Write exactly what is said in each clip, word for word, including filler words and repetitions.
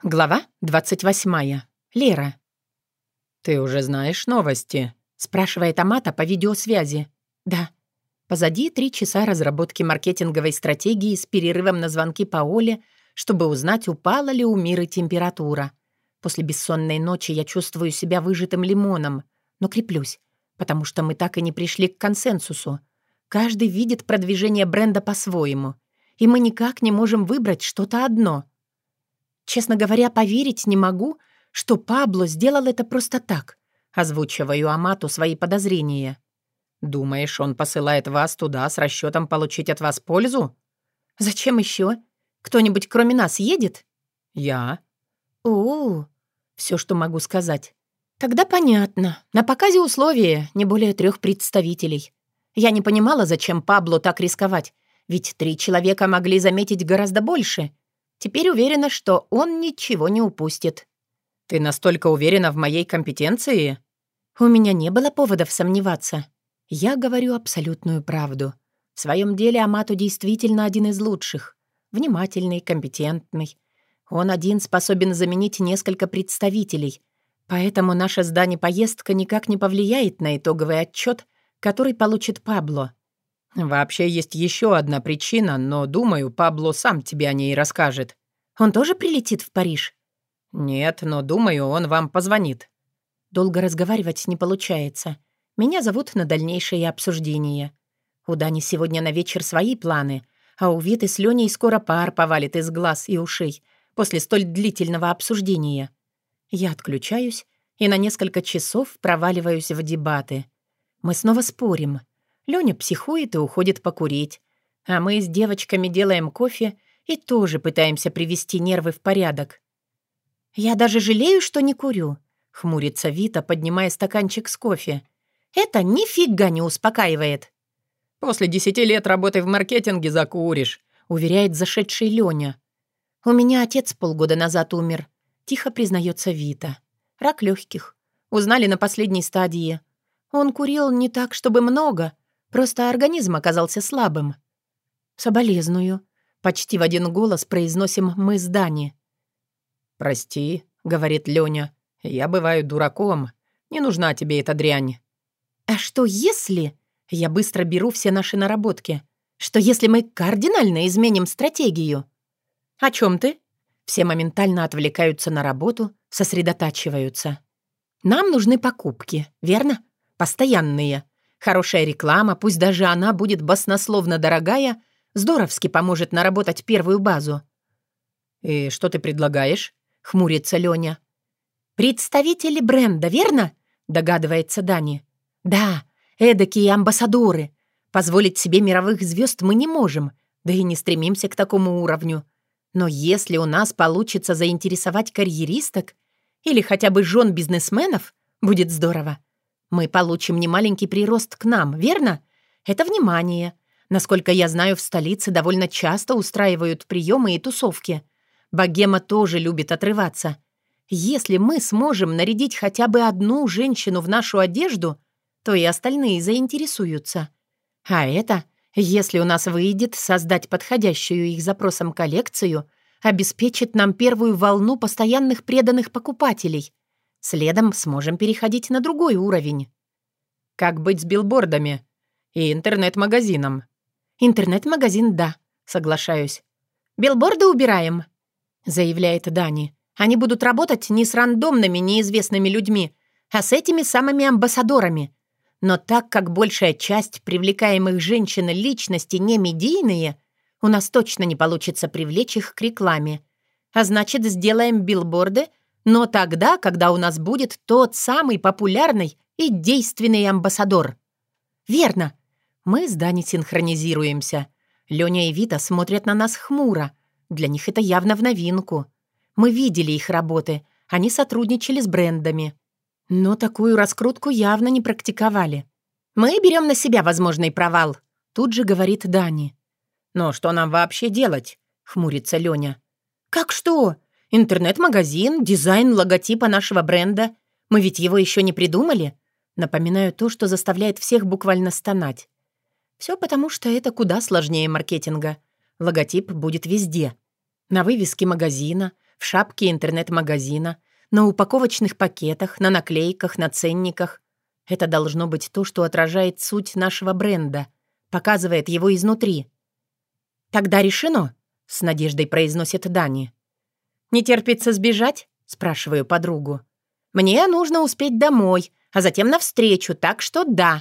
Глава двадцать восьмая. Лера. «Ты уже знаешь новости?» — спрашивает Амата по видеосвязи. «Да». Позади три часа разработки маркетинговой стратегии с перерывом на звонки по Оле, чтобы узнать, упала ли у Миры температура. После бессонной ночи я чувствую себя выжатым лимоном, но креплюсь, потому что мы так и не пришли к консенсусу. Каждый видит продвижение бренда по-своему, и мы никак не можем выбрать что-то одно. Честно говоря, поверить не могу, что Пабло сделал это просто так. Озвучиваю Амату свои подозрения. «Думаешь, он посылает вас туда с расчетом получить от вас пользу?» «Зачем еще? Кто-нибудь кроме нас едет?» «Я». «О, все, что могу сказать. Тогда понятно. На показе условия не более трех представителей. Я не понимала, зачем Пабло так рисковать, ведь три человека могли заметить гораздо больше. Теперь уверена, что он ничего не упустит». «Ты настолько уверена в моей компетенции?» У меня не было поводов сомневаться. Я говорю абсолютную правду. В своем деле Амато действительно один из лучших. Внимательный, компетентный. Он один способен заменить несколько представителей. Поэтому наша с Дани поездка никак не повлияет на итоговый отчет, который получит Пабло. «Вообще есть еще одна причина, но, думаю, Пабло сам тебе о ней расскажет». Он тоже прилетит в Париж? «Нет, но, думаю, он вам позвонит». Долго разговаривать не получается. Меня зовут на дальнейшее обсуждение. У Дани сегодня на вечер свои планы, а у Виты с Леней скоро пар повалит из глаз и ушей после столь длительного обсуждения. Я отключаюсь и на несколько часов проваливаюсь в дебаты. Мы снова спорим. Лёня психует и уходит покурить, а мы с девочками делаем кофе и тоже пытаемся привести нервы в порядок. «Я даже жалею, что не курю», — хмурится Вита, поднимая стаканчик с кофе. «Это нифига не успокаивает», «После десяти лет работы в маркетинге закуришь», — уверяет зашедший Лёня. «У меня отец полгода назад умер», — тихо признается Вита. «Рак легких. Узнали на последней стадии. Он курил не так, чтобы много, просто организм оказался слабым». «Соболезную», — почти в один голос произносим мы с Дани. «Прости», — говорит Лёня, — «я бываю дураком. Не нужна тебе эта дрянь». «А что если...» Я быстро беру все наши наработки. «Что если мы кардинально изменим стратегию?» «О чем ты?» Все моментально отвлекаются на работу, сосредотачиваются. «Нам нужны покупки, верно? Постоянные. Хорошая реклама, пусть даже она будет баснословно дорогая, здоровски поможет наработать первую базу». «И что ты предлагаешь?» — хмурится Лёня. «Представители бренда, верно?» — догадывается Дани. «Да, эдакие амбассадоры. Позволить себе мировых звезд мы не можем, да и не стремимся к такому уровню. Но если у нас получится заинтересовать карьеристок или хотя бы жен бизнесменов, будет здорово. Мы получим немаленький прирост к нам, верно? Это внимание. Насколько я знаю, в столице довольно часто устраивают приемы и тусовки. Богема тоже любит отрываться. Если мы сможем нарядить хотя бы одну женщину в нашу одежду, то и остальные заинтересуются. А это, если у нас выйдет создать подходящую их запросам коллекцию, обеспечит нам первую волну постоянных преданных покупателей. Следом сможем переходить на другой уровень. «Как быть с билбордами и интернет-магазином?» «Интернет-магазин, да», соглашаюсь. «Билборды убираем», заявляет Дани. «Они будут работать не с рандомными неизвестными людьми, а с этими самыми амбассадорами. Но так как большая часть привлекаемых женщин личности не медийные, у нас точно не получится привлечь их к рекламе. А значит, сделаем билборды, но тогда, когда у нас будет тот самый популярный и действенный амбассадор». «Верно». Мы с Дани синхронизируемся. Лёня и Вита смотрят на нас хмуро. Для них это явно в новинку. Мы видели их работы. Они сотрудничали с брендами. Но такую раскрутку явно не практиковали. «Мы берем на себя возможный провал», — тут же говорит Дани. «Но что нам вообще делать?» — хмурится Лёня. «Как что? Интернет-магазин, дизайн логотипа нашего бренда. Мы ведь его еще не придумали?» Напоминаю то, что заставляет всех буквально стонать. Все потому, что это куда сложнее маркетинга. Логотип будет везде. На вывеске магазина, в шапке интернет-магазина, на упаковочных пакетах, на наклейках, на ценниках. Это должно быть то, что отражает суть нашего бренда, показывает его изнутри. «Тогда решено», — с надеждой произносит Дани. «Не терпится сбежать?» — спрашиваю подругу. «Мне нужно успеть домой, а затем навстречу, так что да».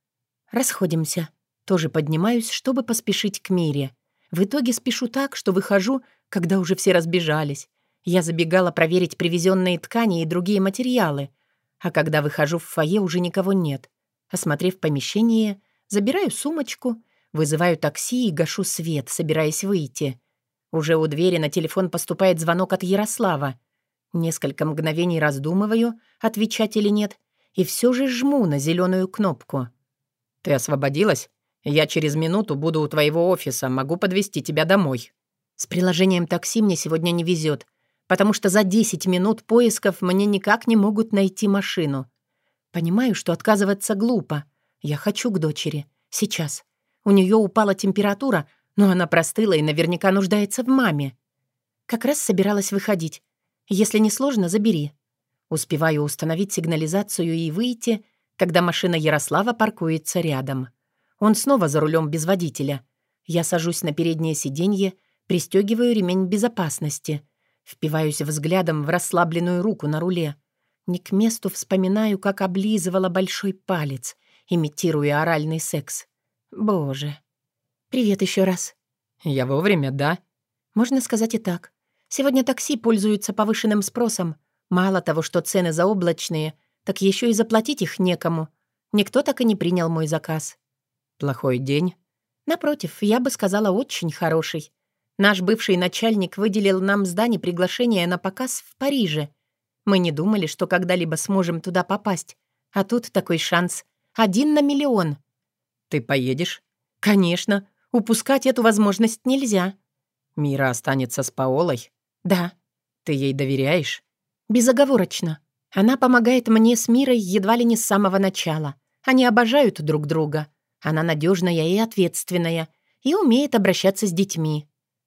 Расходимся. Тоже поднимаюсь, чтобы поспешить к Мире. В итоге спешу так, что выхожу, когда уже все разбежались. Я забегала проверить привезенные ткани и другие материалы, а когда выхожу в фойе, уже никого нет. Осмотрев помещение, забираю сумочку, вызываю такси и гашу свет, собираясь выйти. Уже у двери на телефон поступает звонок от Ярослава. Несколько мгновений раздумываю, отвечать или нет, и все же жму на зеленую кнопку. «Ты освободилась? Я через минуту буду у твоего офиса, могу подвезти тебя домой». С приложением такси мне сегодня не везет, потому что за десять минут поисков мне никак не могут найти машину. Понимаю, что отказываться глупо. Я хочу к дочери. Сейчас. У нее упала температура, но она простыла и наверняка нуждается в маме. Как раз собиралась выходить. Если не сложно, забери. Успеваю установить сигнализацию и выйти, когда машина Ярослава паркуется рядом. Он снова за рулем без водителя. Я сажусь на переднее сиденье, пристегиваю ремень безопасности. Впиваюсь взглядом в расслабленную руку на руле. Не к месту вспоминаю, как облизывала большой палец, имитируя оральный секс. Боже. Привет еще раз. Я вовремя, да? Можно сказать и так. Сегодня такси пользуются повышенным спросом. Мало того, что цены заоблачные, так еще и заплатить их некому. Никто так и не принял мой заказ. Плохой день? Напротив, я бы сказала, очень хороший. Наш бывший начальник выделил нам с Дани приглашение на показ в Париже. Мы не думали, что когда-либо сможем туда попасть. А тут такой шанс. Один на миллион. Ты поедешь? Конечно. Упускать эту возможность нельзя. Мира останется с Паолой? Да. Ты ей доверяешь? Безоговорочно. Она помогает мне с Мирой едва ли не с самого начала. Они обожают друг друга. Она надежная и ответственная, и умеет обращаться с детьми.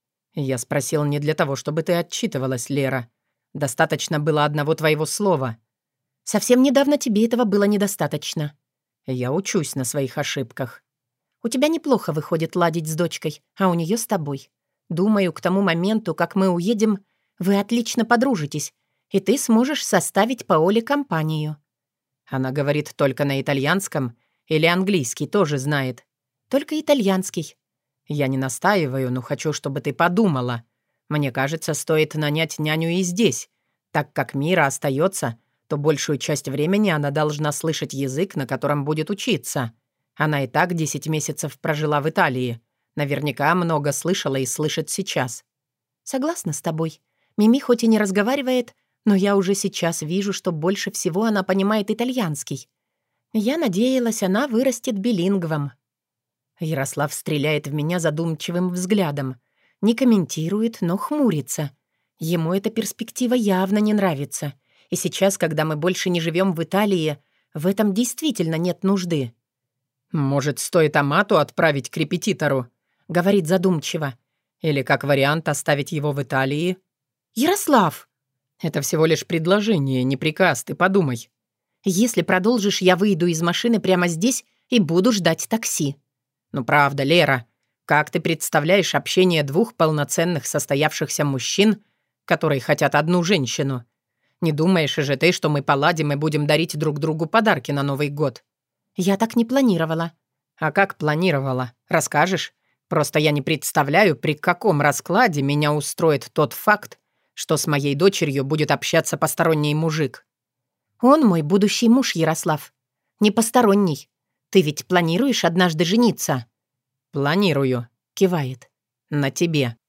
Я спросил не для того, чтобы ты отчитывалась, Лера. Достаточно было одного твоего слова. Совсем недавно тебе этого было недостаточно. Я учусь на своих ошибках. У тебя неплохо выходит ладить с дочкой, а у нее с тобой. Думаю, к тому моменту, как мы уедем, вы отлично подружитесь, и ты сможешь составить Паоле компанию. Она говорит только на итальянском или английский тоже знает? Только итальянский. Я не настаиваю, но хочу, чтобы ты подумала. Мне кажется, стоит нанять няню и здесь. Так как Мира остается, то большую часть времени она должна слышать язык, на котором будет учиться. Она и так десять месяцев прожила в Италии. Наверняка много слышала и слышит сейчас. Согласна с тобой. Мими хоть и не разговаривает, но я уже сейчас вижу, что больше всего она понимает итальянский. Я надеялась, она вырастет билингвом. Ярослав стреляет в меня задумчивым взглядом. Не комментирует, но хмурится. Ему эта перспектива явно не нравится. И сейчас, когда мы больше не живем в Италии, в этом действительно нет нужды. «Может, стоит Амату отправить к репетитору?» — говорит задумчиво. «Или, как вариант, оставить его в Италии?» «Ярослав!» «Это всего лишь предложение, не приказ, ты подумай». «Если продолжишь, я выйду из машины прямо здесь и буду ждать такси». «Ну правда, Лера, как ты представляешь общение двух полноценных состоявшихся мужчин, которые хотят одну женщину? Не думаешь же ты, что мы поладим и будем дарить друг другу подарки на Новый год?» «Я так не планировала». «А как планировала? Расскажешь? Просто я не представляю, при каком раскладе меня устроит тот факт, что с моей дочерью будет общаться посторонний мужик». «Он мой будущий муж, Ярослав. Не посторонний. Ты ведь планируешь однажды жениться?» «Планирую», — кивает. «На тебе».